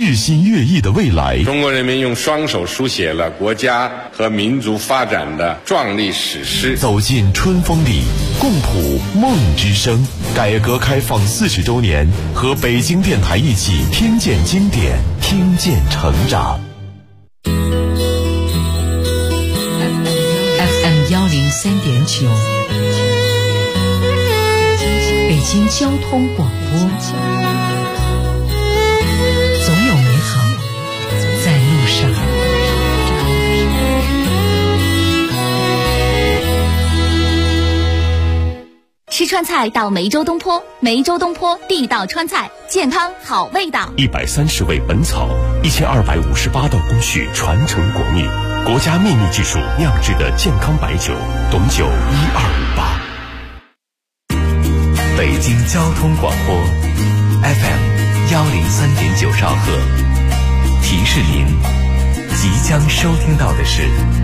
日新月异的未来。 中国人民用双手书写了国家和民族发展的壮丽史诗。 走进春风里，共谱梦之声。改革开放40周年，和北京电台一起听见经典，听见成长。 FM 103.9，北京交通广播。总有美好在路上。 吃川菜到梅州东坡，梅州东坡地道川菜，健康好味道。 130味本草，1258道工序传承国秘，国家秘密技术酿制的健康白酒，董酒1258。 北京交通广播 FM 103.9兆赫，提示您即将收听到的是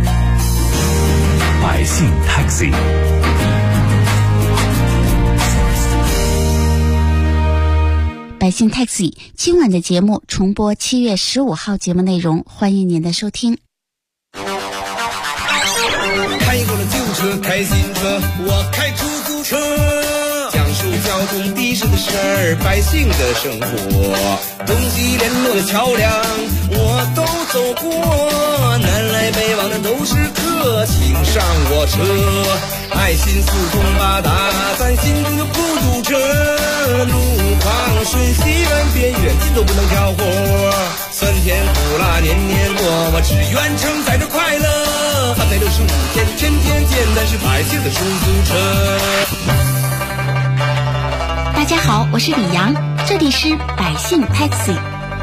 百姓 Taxi。 百姓 Taxi 今晚的节目重播7月15号节目内容，欢迎您的收听。 开过了旧车，开新车，我开出租车，讲述交通的士的事儿，百姓的生活，东西联络的桥梁我都走过，南来北往的都是客，请上我车，爱心四通八达，咱心中的孤独车，路况顺西南边远近都不能挑活，酸甜苦辣年年过，我只愿承载着快乐，365天天天见，但是百姓的出租车。 大家好，我是李阳，这里是百姓 Taxi。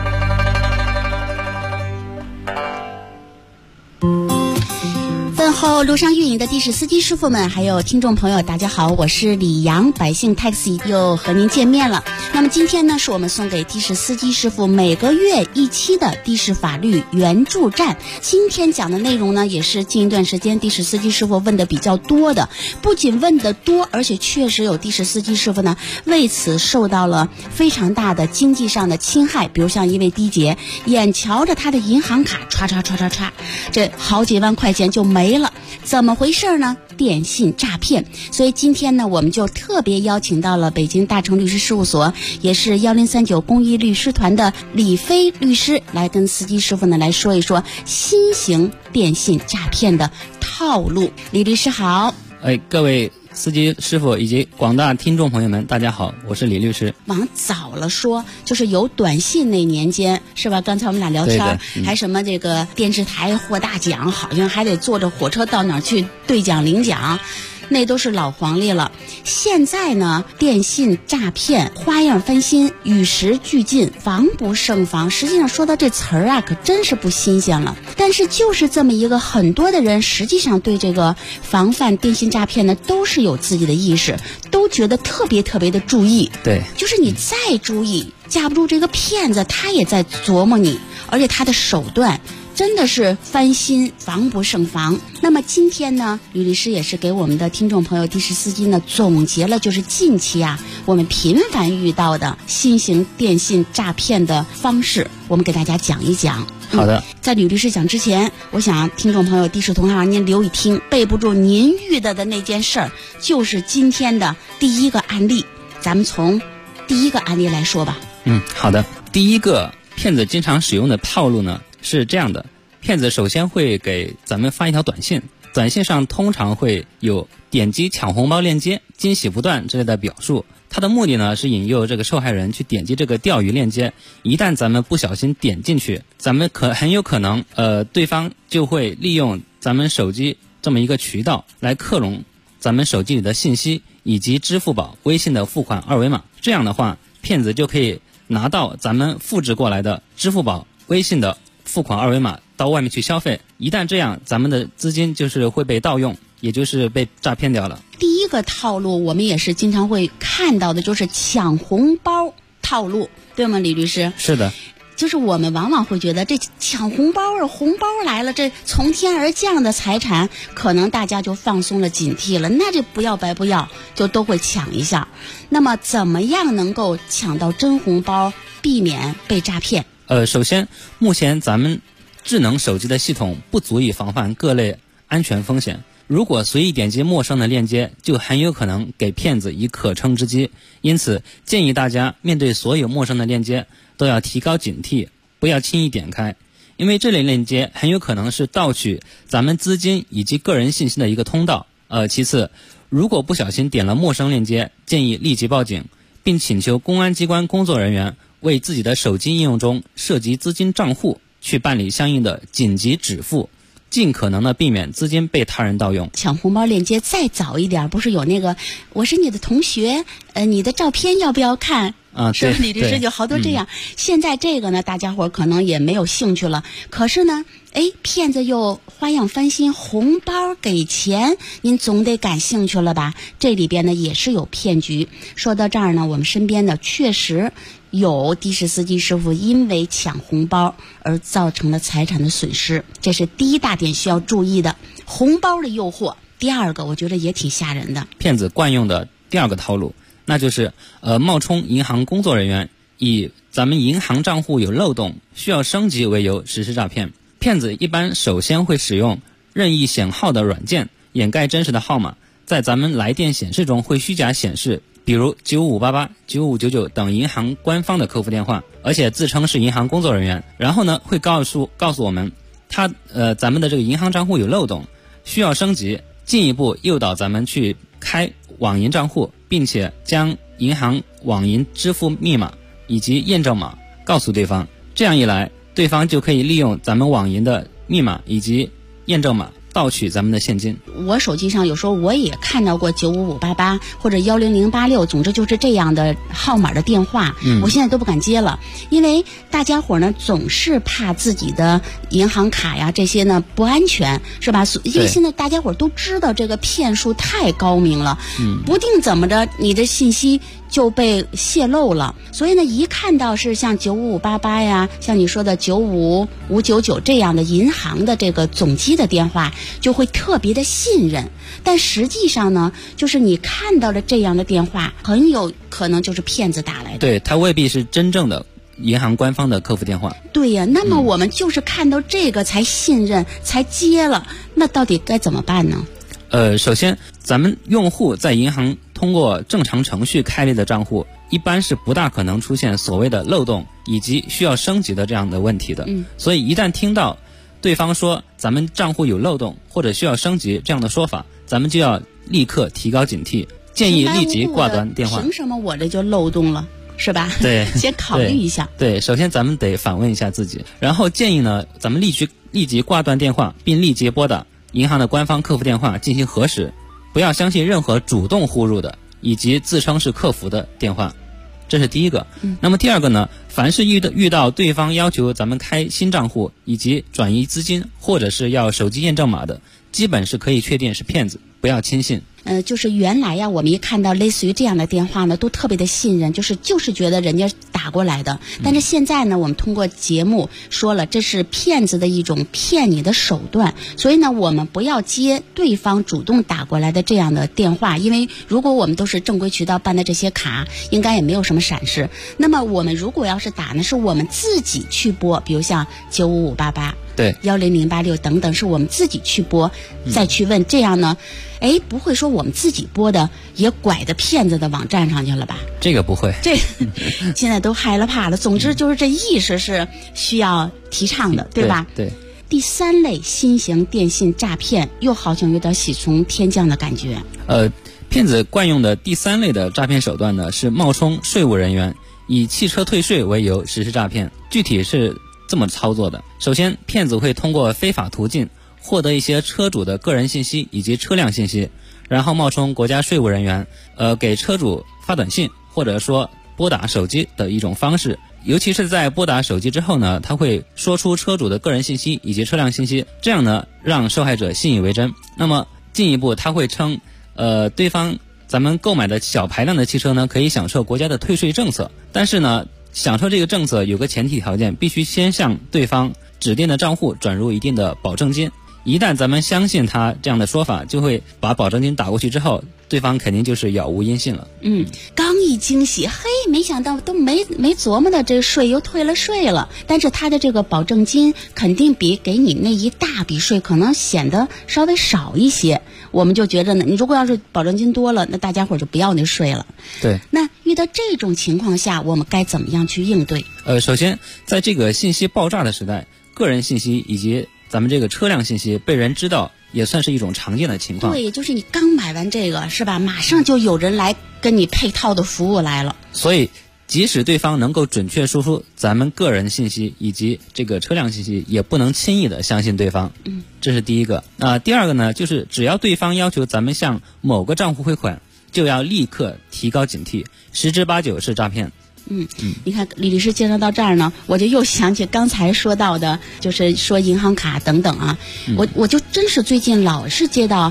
问候路上运营的的士司机师傅们，还有听众朋友，大家好，我是李阳，百姓 Taxi 又和您见面了。那么今天呢，是我们送给的士司机师傅每个月一期的的士法律援助站。今天讲的内容呢，也是近一段时间的士司机师傅问的比较多的，不仅问的多，而且确实有的士司机师傅呢为此受到了非常大的经济上的侵害。比如像一位的姐，眼瞧着他的银行卡唰唰唰唰唰，这好几万块钱就没了，怎么回事呢？电信诈骗。所以今天呢，我们就特别邀请到了北京大成律师事务所，也是1039公益律师团的李飞律师，来跟司机师傅呢来说一说新型电信诈骗的套路。李律师好。 各位司机师傅以及广大听众朋友们，大家好，我是李律师。 往早了说，就是有短信那年间，是吧？刚才我们俩聊天，还什么这个电视台获大奖，好像还得坐着火车到哪儿去兑奖领奖，那都是老黄历了。现在呢，电信诈骗花样翻新，与时俱进，防不胜防。实际上说到这词儿啊，可真是不新鲜了。但是就是这么一个，很多的人实际上对这个防范电信诈骗呢，都是有自己的意识，都觉得特别特别的注意。 对， 就是你再注意，架不住这个骗子他也在琢磨你，而且他的手段真的是翻新，防不胜防。那么今天呢，吕律师也是给我们的听众朋友的士司机呢总结了，就是近期啊我们频繁遇到的新型电信诈骗的方式，我们给大家讲一讲。 好的。 在吕律师讲之前，我想听众朋友的士同行您留一听，备不住您遇到的那件事儿，就是今天的第一个案例。咱们从第一个案例来说吧。 好的。第一个骗子经常使用的套路呢是这样的，骗子首先会给咱们发一条短信，短信上通常会有点击抢红包链接、惊喜不断之类的表述。它的目的呢是引诱这个受害人去点击这个钓鱼链接，一旦咱们不小心点进去，咱们很有可能对方就会利用咱们手机这么一个渠道来克隆咱们手机里的信息以及支付宝、微信的付款二维码。这样的话，骗子就可以拿到咱们复制过来的支付宝、微信的付款二维码到外面去消费。一旦这样，咱们的资金就是会被盗用，也就是被诈骗掉了。 第一个套路我们也是经常会看到的，就是抢红包套路，对吗，李律师？ 是的。 就是我们往往会觉得这抢红包啊，红包来了，这从天而降的财产，可能大家就放松了警惕了，那这不要白不要，就都会抢一下。那么怎么样能够抢到真红包，避免被诈骗？ 首先，目前咱们智能手机的系统不足以防范各类安全风险。如果随意点击陌生的链接，就很有可能给骗子以可乘之机。因此，建议大家面对所有陌生的链接都要提高警惕，不要轻易点开，因为这类链接很有可能是盗取咱们资金以及个人信息的一个通道。其次，如果不小心点了陌生链接，建议立即报警，并请求公安机关工作人员为自己的手机应用中涉及资金账户去办理相应的紧急止付，尽可能的避免资金被他人盗用。 抢红包链接再早一点，不是有那个我是你的同学，你的照片要不要看？是李律师有好多这样。现在这个呢，大家伙可能也没有兴趣了。可是呢，骗子又花样翻新，红包给钱，您总得感兴趣了吧？这里边呢也是有骗局。说到这儿呢，我们身边呢确实有的士司机师傅因为抢红包而造成了财产的损失，这是第一大点需要注意的。红包的诱惑。第二个，我觉得也挺吓人的。 骗子惯用的第二个套路，那就是冒充银行工作人员，以咱们银行账户有漏洞，需要升级为由实施诈骗。骗子一般首先会使用任意显号的软件掩盖真实的号码，在咱们来电显示中会虚假显示，比如9588、9599等银行官方的客服电话，而且自称是银行工作人员，然后呢会告诉我们咱们的这个银行账户有漏洞，需要升级，进一步诱导咱们去开网银账户，并且将银行网银支付密码以及验证码告诉对方。这样一来，对方就可以利用咱们网银的密码以及验证码盗取咱们的现金。 我手机上有时候我也看到过95588或者10086，总之就是这样的号码的电话，我现在都不敢接了，因为大家伙呢总是怕自己的银行卡呀这些呢不安全，是吧？因为现在大家伙都知道这个骗术太高明了，不定怎么着你的信息就被泄露了。所以呢，一看到是像95588呀，像你说的95599这样的银行的这个总机的电话，就会特别的信任。但实际上呢，就是你看到的这样的电话，很有可能就是骗子打来的。 对，它未必是真正的银行官方的客服电话。 对呀，那么我们就是看到这个才信任，才接了，那到底该怎么办呢？ 首先，咱们用户在银行通过正常程序开立的账户，一般是不大可能出现所谓的漏洞以及需要升级的这样的问题的。所以一旦听到对方说咱们账户有漏洞或者需要升级这样的说法，咱们就要立刻提高警惕，建议立即挂断电话。 凭什么我这就漏洞了？是吧？ 对， 先考虑一下。 对，首先咱们得反问一下自己，然后建议呢，咱们立即挂断电话，并立即拨打银行的官方客服电话进行核实，不要相信任何主动呼入的以及自称是客服的电话。这是第一个。那么第二个呢，凡是遇到对方要求咱们开新账户以及转移资金或者是要手机验证码的，基本是可以确定是骗子，不要轻信。 就是原来呀，我们一看到类似于这样的电话呢，都特别的信任，就是觉得人家打过来的。但是现在呢，我们通过节目说了，这是骗子的一种骗你的手段，所以呢，我们不要接对方主动打过来的这样的电话，因为如果我们都是正规渠道办的这些卡，应该也没有什么闪失。那么我们如果要是打呢，是我们自己去拨，比如像95588。 对 10086等等，是我们自己去拨，再去问，这样呢，不会说我们自己拨的也拐到骗子的网站上去了吧？ 这个不会， 现在都害了怕了。总之就是这意识是需要提倡的，对吧？ 对。 第三类新型电信诈骗，又好像有点喜从天降的感觉。 骗子惯用的第三类的诈骗手段呢，是冒充税务人员，以汽车退税为由实施诈骗。具体是这么操作的：首先，骗子会通过非法途径获得一些车主的个人信息以及车辆信息，然后冒充国家税务人员，给车主发短信或者说拨打手机的一种方式。尤其是在拨打手机之后呢，他会说出车主的个人信息以及车辆信息，这样呢让受害者信以为真。那么进一步他会称，对方咱们购买的小排量的汽车呢可以享受国家的退税政策，但是呢享受这个政策有个前提条件，必须先向对方指定的账户转入一定的保证金， 一旦咱们相信他这样的说法，就会把保证金打过去之后，对方肯定就是杳无音信了。 刚一惊喜，嘿，没想到都没琢磨的，这税又退了税了。但是他的这个保证金肯定比给你那一大笔税可能显得稍微少一些。我们就觉着呢，你如果要是保证金多了，那大家伙就不要那税了。 对。 那遇到这种情况下，我们该怎么样去应对？ 首先，在这个信息爆炸的时代，个人信息以及咱们这个车辆信息被人知道，也算是一种常见的情况。 对，也就是你刚买完这个是吧，马上就有人来跟你配套的服务来了。 所以即使对方能够准确输出咱们个人信息以及这个车辆信息，也不能轻易的相信对方。这是第一个。第二个呢，就是只要对方要求咱们向某个账户汇款，就要立刻提高警惕，10之8九是诈骗。 你看李律师介绍到这儿呢，我就又想起刚才说到的，就是说银行卡等等啊。我就真是最近老是接到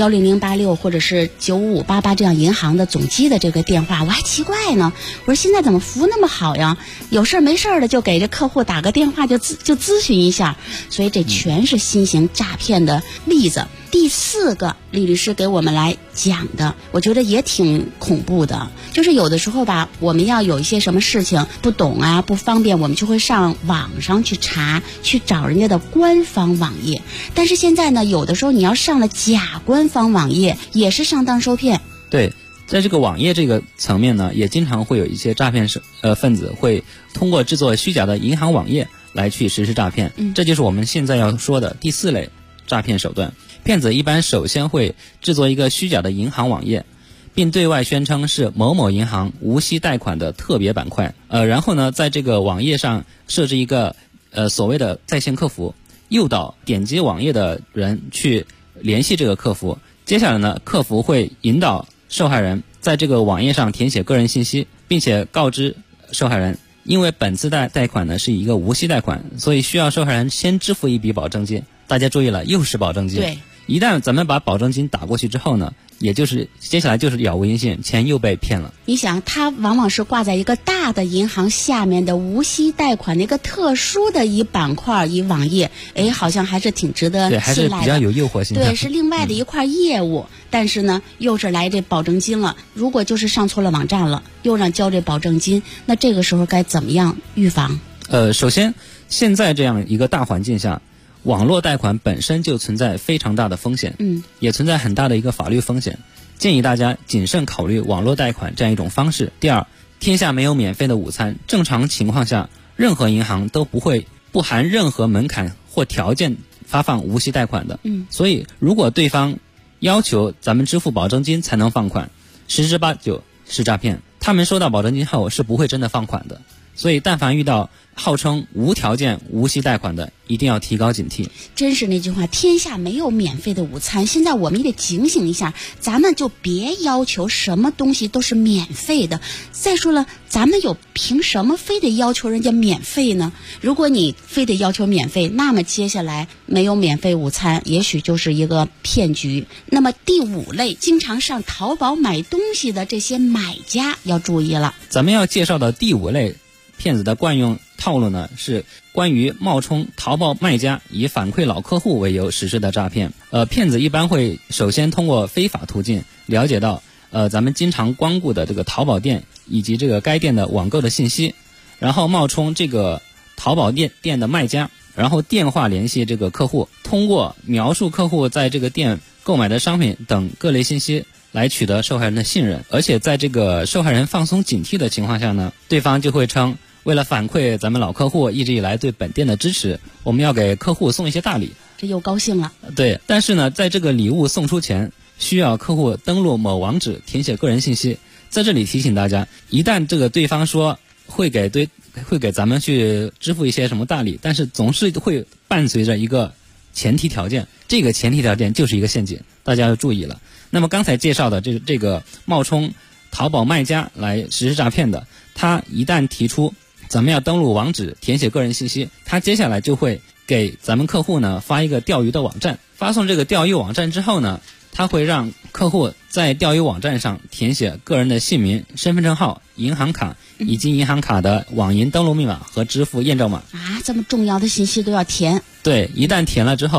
10086或者是95588这样银行的总机的这个电话，我还奇怪呢，我说现在怎么服务那么好呀？有事没事的就给这客户打个电话就咨询一下，所以这全是新型诈骗的例子。第4个，李律师给我们来讲的，我觉得也挺恐怖的，就是有的时候吧，我们要有一些什么事情不懂啊、不方便，我们就会上网上去查，去找人家的官方网页。但是现在呢，有的时候你要上了假官方网页，也是上当受骗。 对，在这个网页这个层面呢，也经常会有一些诈骗分子会通过制作虚假的银行网页来去实施诈骗。这就是我们现在要说的第4类诈骗手段。骗子一般首先会制作一个虚假的银行网页，并对外宣称是某某银行无息贷款的特别板块。然后呢，在这个网页上设置一个所谓的在线客服，诱导点击网页的人去联系这个客服。接下来呢，客服会引导受害人在这个网页上填写个人信息，并且告知受害人，因为本次贷款呢是一个无息贷款，所以需要受害人先支付一笔保证金。大家注意了，又是保证金。 对。 一旦咱们把保证金打过去之后呢，也就是接下来就是杳无音信，钱又被骗了。 你想，它往往是挂在一个大的银行下面的无息贷款的一个特殊的一板块一网页，好像还是挺值得信赖的。 对，还是比较有诱惑性的。 对，是另外的一块业务，但是呢，又是来这保证金了。如果就是上错了网站了，又让交这保证金，那这个时候该怎么样预防？ 首先，现在这样一个大环境下，网络贷款本身就存在非常大的风险，也存在很大的一个法律风险，建议大家谨慎考虑网络贷款这样一种方式。第二，天下没有免费的午餐，正常情况下，任何银行都不会不含任何门槛或条件发放无息贷款的。所以如果对方要求咱们支付保证金才能放款，10之8九是诈骗，他们收到保证金后是不会真的放款的。所以但凡遇到号称无条件无息贷款的，一定要提高警惕。 真是那句话，天下没有免费的午餐。现在我们也得警醒一下，咱们就别要求什么东西都是免费的。再说了，咱们有凭什么非得要求人家免费呢？如果你非得要求免费，那么接下来没有免费午餐，也许就是一个骗局。那么第5类，经常上淘宝买东西的这些买家要注意了。 咱们要介绍的第5类骗子的惯用套路呢，是关于冒充淘宝卖家以反馈老客户为由实施的诈骗。骗子一般会首先通过非法途径了解到咱们经常光顾的这个淘宝店以及这个该店的网购的信息，然后冒充这个淘宝店的卖家，然后电话联系这个客户，通过描述客户在这个店购买的商品等各类信息来取得受害人的信任。而且在这个受害人放松警惕的情况下呢，对方就会称，为了反馈咱们老客户一直以来对本店的支持，我们要给客户送一些大礼。 这又高兴了。 对，但是呢，在这个礼物送出前，需要客户登录某网址填写个人信息。在这里提醒大家，一旦这个对方说会给咱们去支付一些什么大礼，但是总是会伴随着一个前提条件，这个前提条件就是一个陷阱，大家要注意了。那么刚才介绍的这个冒充淘宝卖家来实施诈骗的，他一旦提出咱们要登录网址填写个人信息，他接下来就会给咱们客户呢发一个钓鱼的网站。发送这个钓鱼网站之后呢，他会让客户在钓鱼网站上填写个人的姓名、身份证号、银行卡以及银行卡的网银登录密码和支付验证码。 这么重要的信息都要填？ 对，一旦填了之后，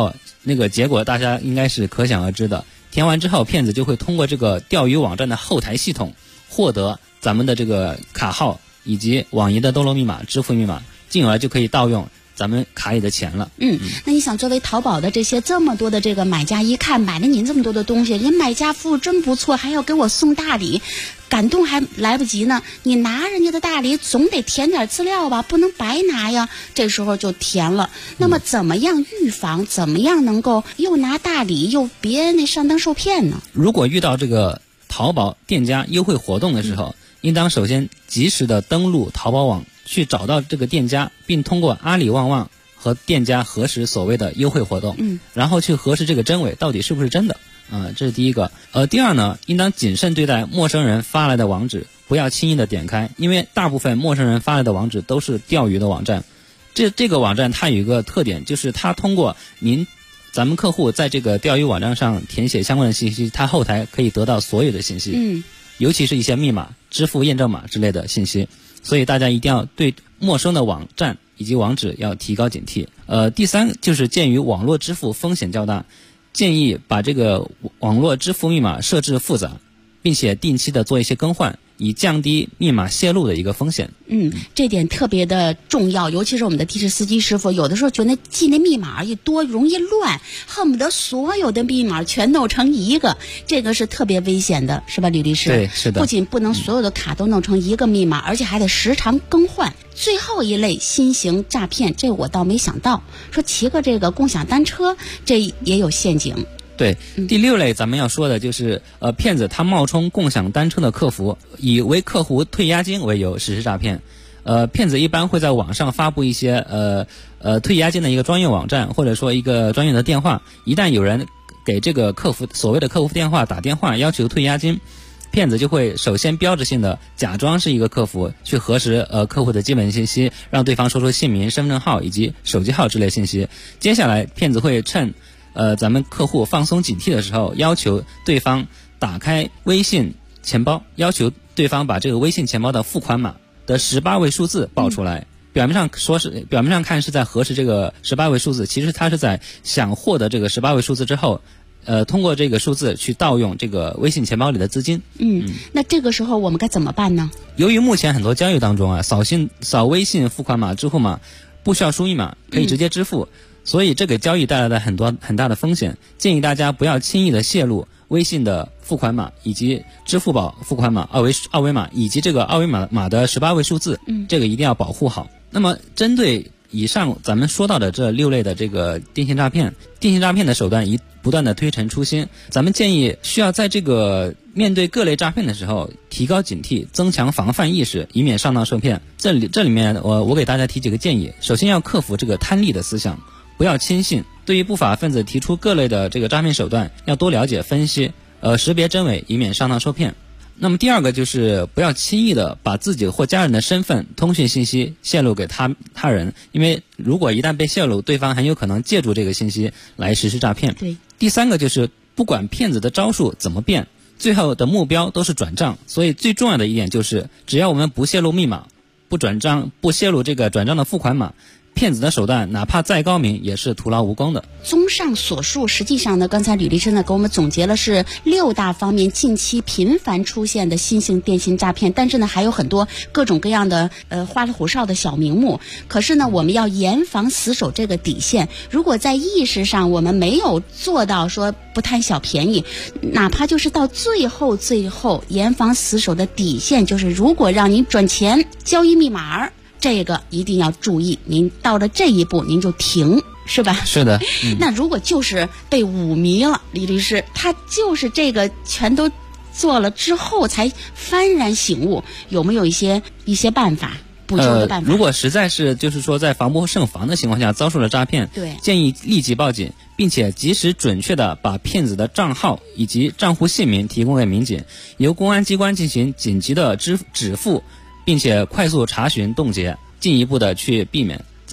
那个结果大家应该是可想而知的。填完之后，骗子就会通过这个钓鱼网站的后台系统获得咱们的这个卡号以及网银的登录密码、支付密码，进而就可以盗用咱们卡里的钱了。 那你想，作为淘宝的这么多的这个买家，一看买了您这么多的东西，人买家服务真不错，还要给我送大礼，感动还来不及呢，你拿人家的大礼总得填点资料吧，不能白拿呀，这时候就填了。那么怎么样预防，怎么样能够又拿大礼又别那上当受骗呢？ 如果遇到这个淘宝店家优惠活动的时候，应当首先及时的登录淘宝网，去找到这个店家，并通过阿里旺旺和店家核实所谓的优惠活动，然后去核实这个真伪到底是不是真的。这是第一个。第二呢，应当谨慎对待陌生人发来的网址，不要轻易的点开，因为大部分陌生人发来的网址都是钓鱼的网站。这个网站它有一个特点，就是它通过咱们客户在这个钓鱼网站上填写相关的信息，它后台可以得到所有的信息，尤其是一些密码、支付验证码之类的信息。所以大家一定要对陌生的网站以及网址要提高警惕。第三就是鉴于网络支付风险较大，建议把这个网络支付密码设置复杂，并且定期的做一些更换，以降低密码泄露的一个风险。 这点特别的重要，尤其是我们的的士司机师傅，有的时候觉得记那密码一多容易乱，恨不得所有的密码全弄成一个，这个是特别危险的，是吧，吕律师？ 对，是的。 不仅不能所有的卡都弄成一个密码，而且还得时常更换。最后一类新型诈骗，这我倒没想到，说骑个这个共享单车，这也有陷阱。 对，第六类咱们要说的就是骗子他冒充共享单车的客服，以为客户退押金为由实施诈骗。骗子一般会在网上发布一些退押金的一个专业网站，或者说一个专业的电话，一旦有人给这个所谓的客服电话打电话要求退押金，骗子就会首先标志性的假装是一个客服，去核实客户的基本信息，让对方说出姓名、身份证号以及手机号之类信息。接下来骗子会趁咱们客户放松警惕的时候，要求对方打开微信钱包，要求对方把这个微信钱包的付款码的18位数字报出来。表面上看是在核实这个18位数字，其实他是在想获得这个18位数字之后，通过这个数字去盗用这个微信钱包里的资金。 那这个时候我们该怎么办呢？ 由于目前很多交易当中扫微信付款码、支付码不需要输密码，可以直接支付。所以这给交易带来了很大的风险，建议大家不要轻易的泄露微信的付款码以及支付宝付款码二维码以及这个二维码的18位数字，这个一定要保护好。那么针对以上咱们说到的这6类的这个电信诈骗的手段不断的推陈出新，咱们建议需要在这个面对各类诈骗的时候提高警惕，增强防范意识，以免上当受骗。这里面我给大家提几个建议。首先要克服这个贪利的思想，不要轻信。对于不法分子提出各类的这个诈骗手段，要多了解分析，识别真伪，以免上当受骗。那么第二个就是不要轻易的把自己或家人的身份、通讯信息泄露给他人，因为如果一旦被泄露，对方很有可能借助这个信息来实施诈骗。 对。 第三个就是不管骗子的招数怎么变，最后的目标都是转账，所以最重要的一点就是只要我们不泄露密码、不转账、不泄露这个转账的付款码，骗子的手段哪怕再高明也是徒劳无功的。 综上所述，实际上呢，刚才吕律师呢给我们总结了是6大方面近期频繁出现的新型电信诈骗，但是呢还有很多各种各样的花里胡哨的小名目。可是呢我们要严防死守这个底线，如果在意识上我们没有做到说不贪小便宜，哪怕就是到最后严防死守的底线就是如果让您转钱交易密码，这个一定要注意，您到了这一步您就停，是吧？ 是的。 那如果就是被五迷了，李律师他就是这个全都做了之后才幡然醒悟，有没有一些办法补救的办法？ 如果实在是就是说在防不胜防的情况下遭受了诈骗， 对， 建议立即报警，并且及时准确的把骗子的账号以及账户姓名提供给民警，由公安机关进行紧急的止付，并且快速查询冻结，进一步的去避免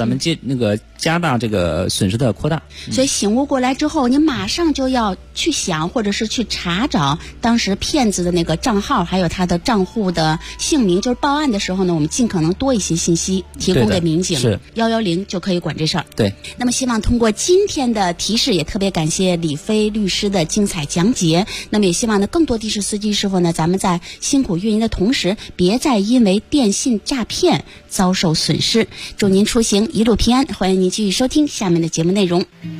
咱们加大这个损失的扩大。 所以醒悟过来之后，你马上就要去想，或者是去查找当时骗子的那个账号，还有他的账户的姓名。就是报案的时候呢，我们尽可能多一些信息提供给民警， 是 110就可以管这事儿。 对。 那么希望通过今天的提示，也特别感谢李飞律师的精彩讲解。那么也希望呢，更多的士司机师傅呢，咱们在辛苦运营的同时，别再因为电信诈骗遭受损失。祝您出行一路平安，欢迎您继续收听下面的节目内容。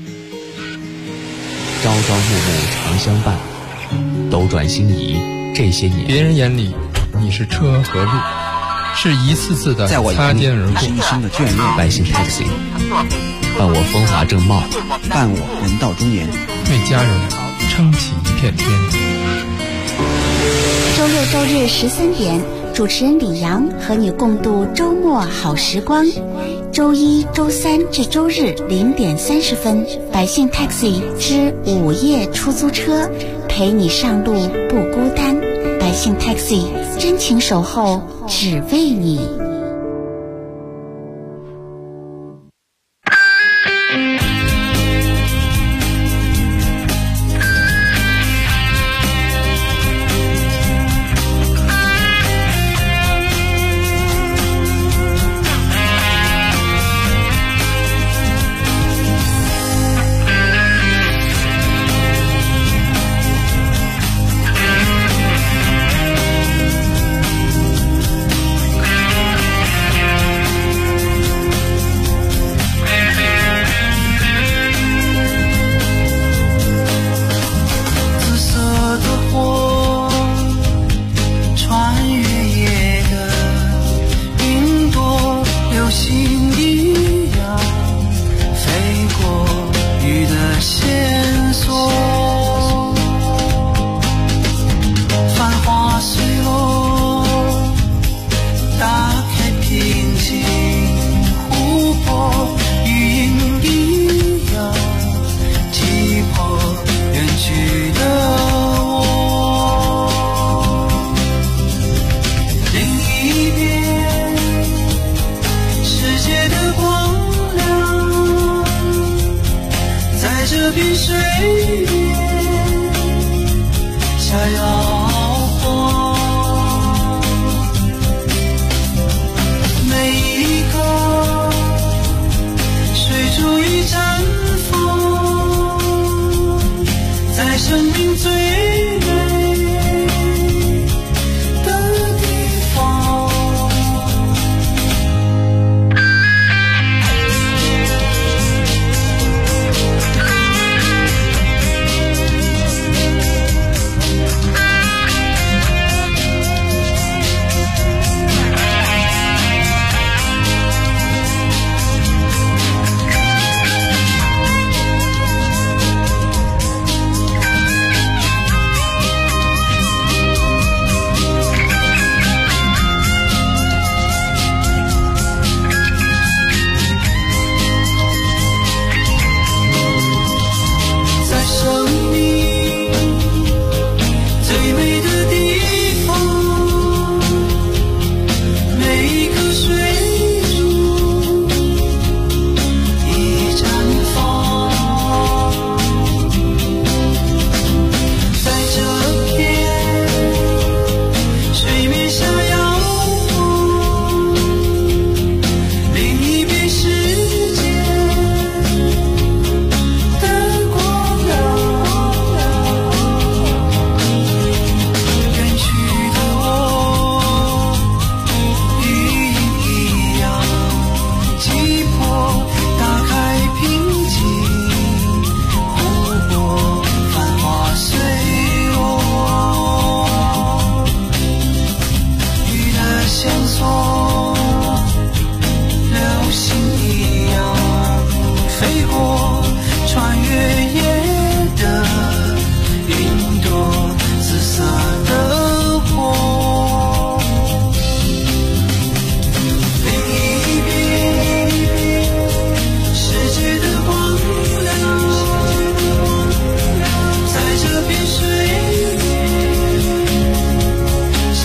朝朝暮暮常相伴，斗转星移这些年， 别人眼里你是车和路，是一次次的擦肩而过。 是一生的眷恋。 百姓 taxi， 伴我风华正茂， 伴我人到中年， 为家人撑起一片天。 周六周日13点，主持人李阳和你共度周末好时光。周一、周三至周日0点30分，百姓 taxi 之午夜出租车，陪你上路不孤单。百姓 taxi 真情守候，只为你。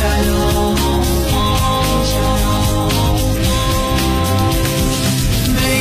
每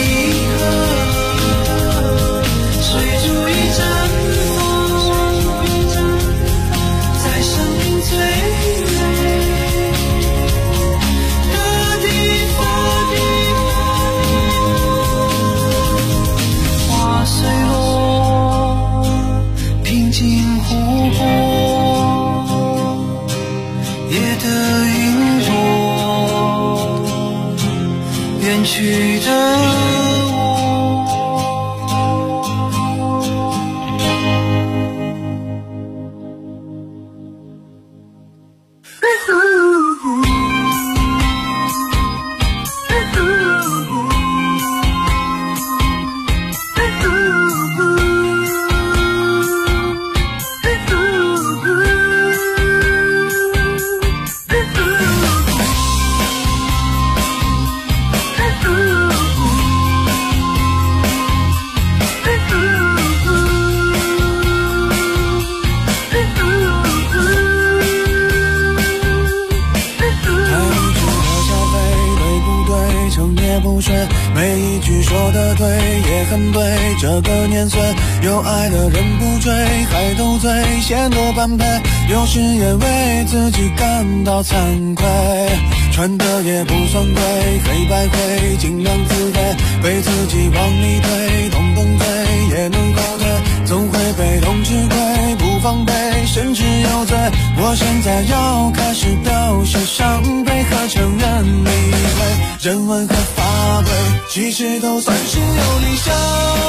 对也很对，这个年岁有爱的人不追，还斗嘴显得般配，有时也为自己感到惭愧，穿的也不算贵，黑白灰尽量自卑，被自己往里推，动动嘴也能后退，总会被动吃亏，不防备甚至有罪，我现在要开始表现伤悲和承认理会，人文和法规其实都算是有理想，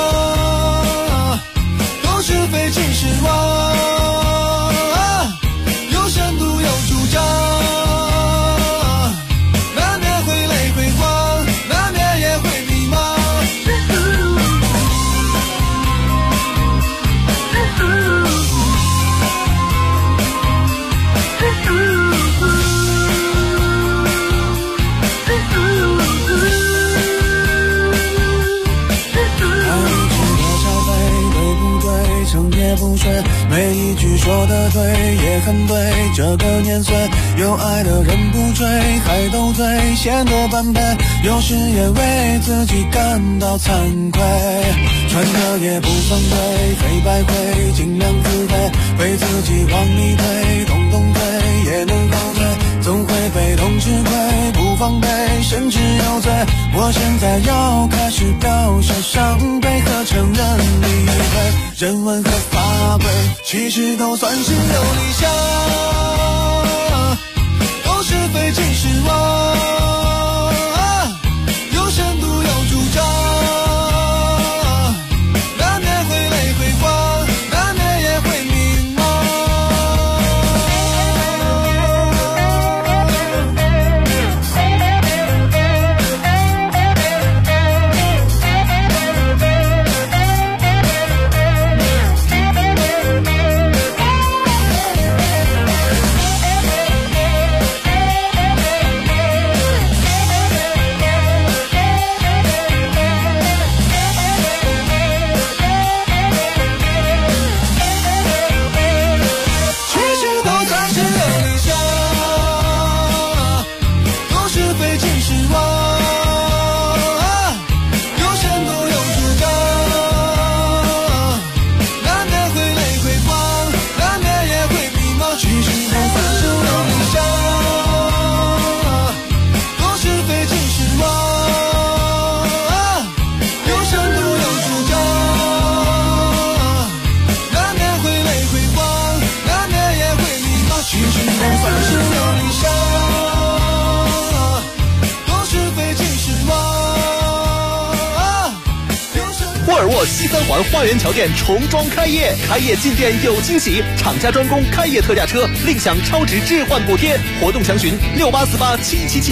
都是非其实妄，有深度有主张，难免会累会慌，难免也会迷茫，也不睡，每一句说的对也很对，这个年岁有爱的人不追，还斗嘴显得般配，有时也为自己感到惭愧，穿的也不算贵，黑白灰尽量自卑，被自己往里推，动动嘴也能后退，总会被动吃亏，不防备甚至有罪，我现在要开始表现伤悲和承认理会，人文和法规其实都算是有理想，都是非其实妄，有深度有主张，难免会累会慌，难免也会迷茫。 西三环花园桥店重装开业，开业进店有惊喜，厂家专供开业特价车，另享超值置换补贴，活动详询68487777。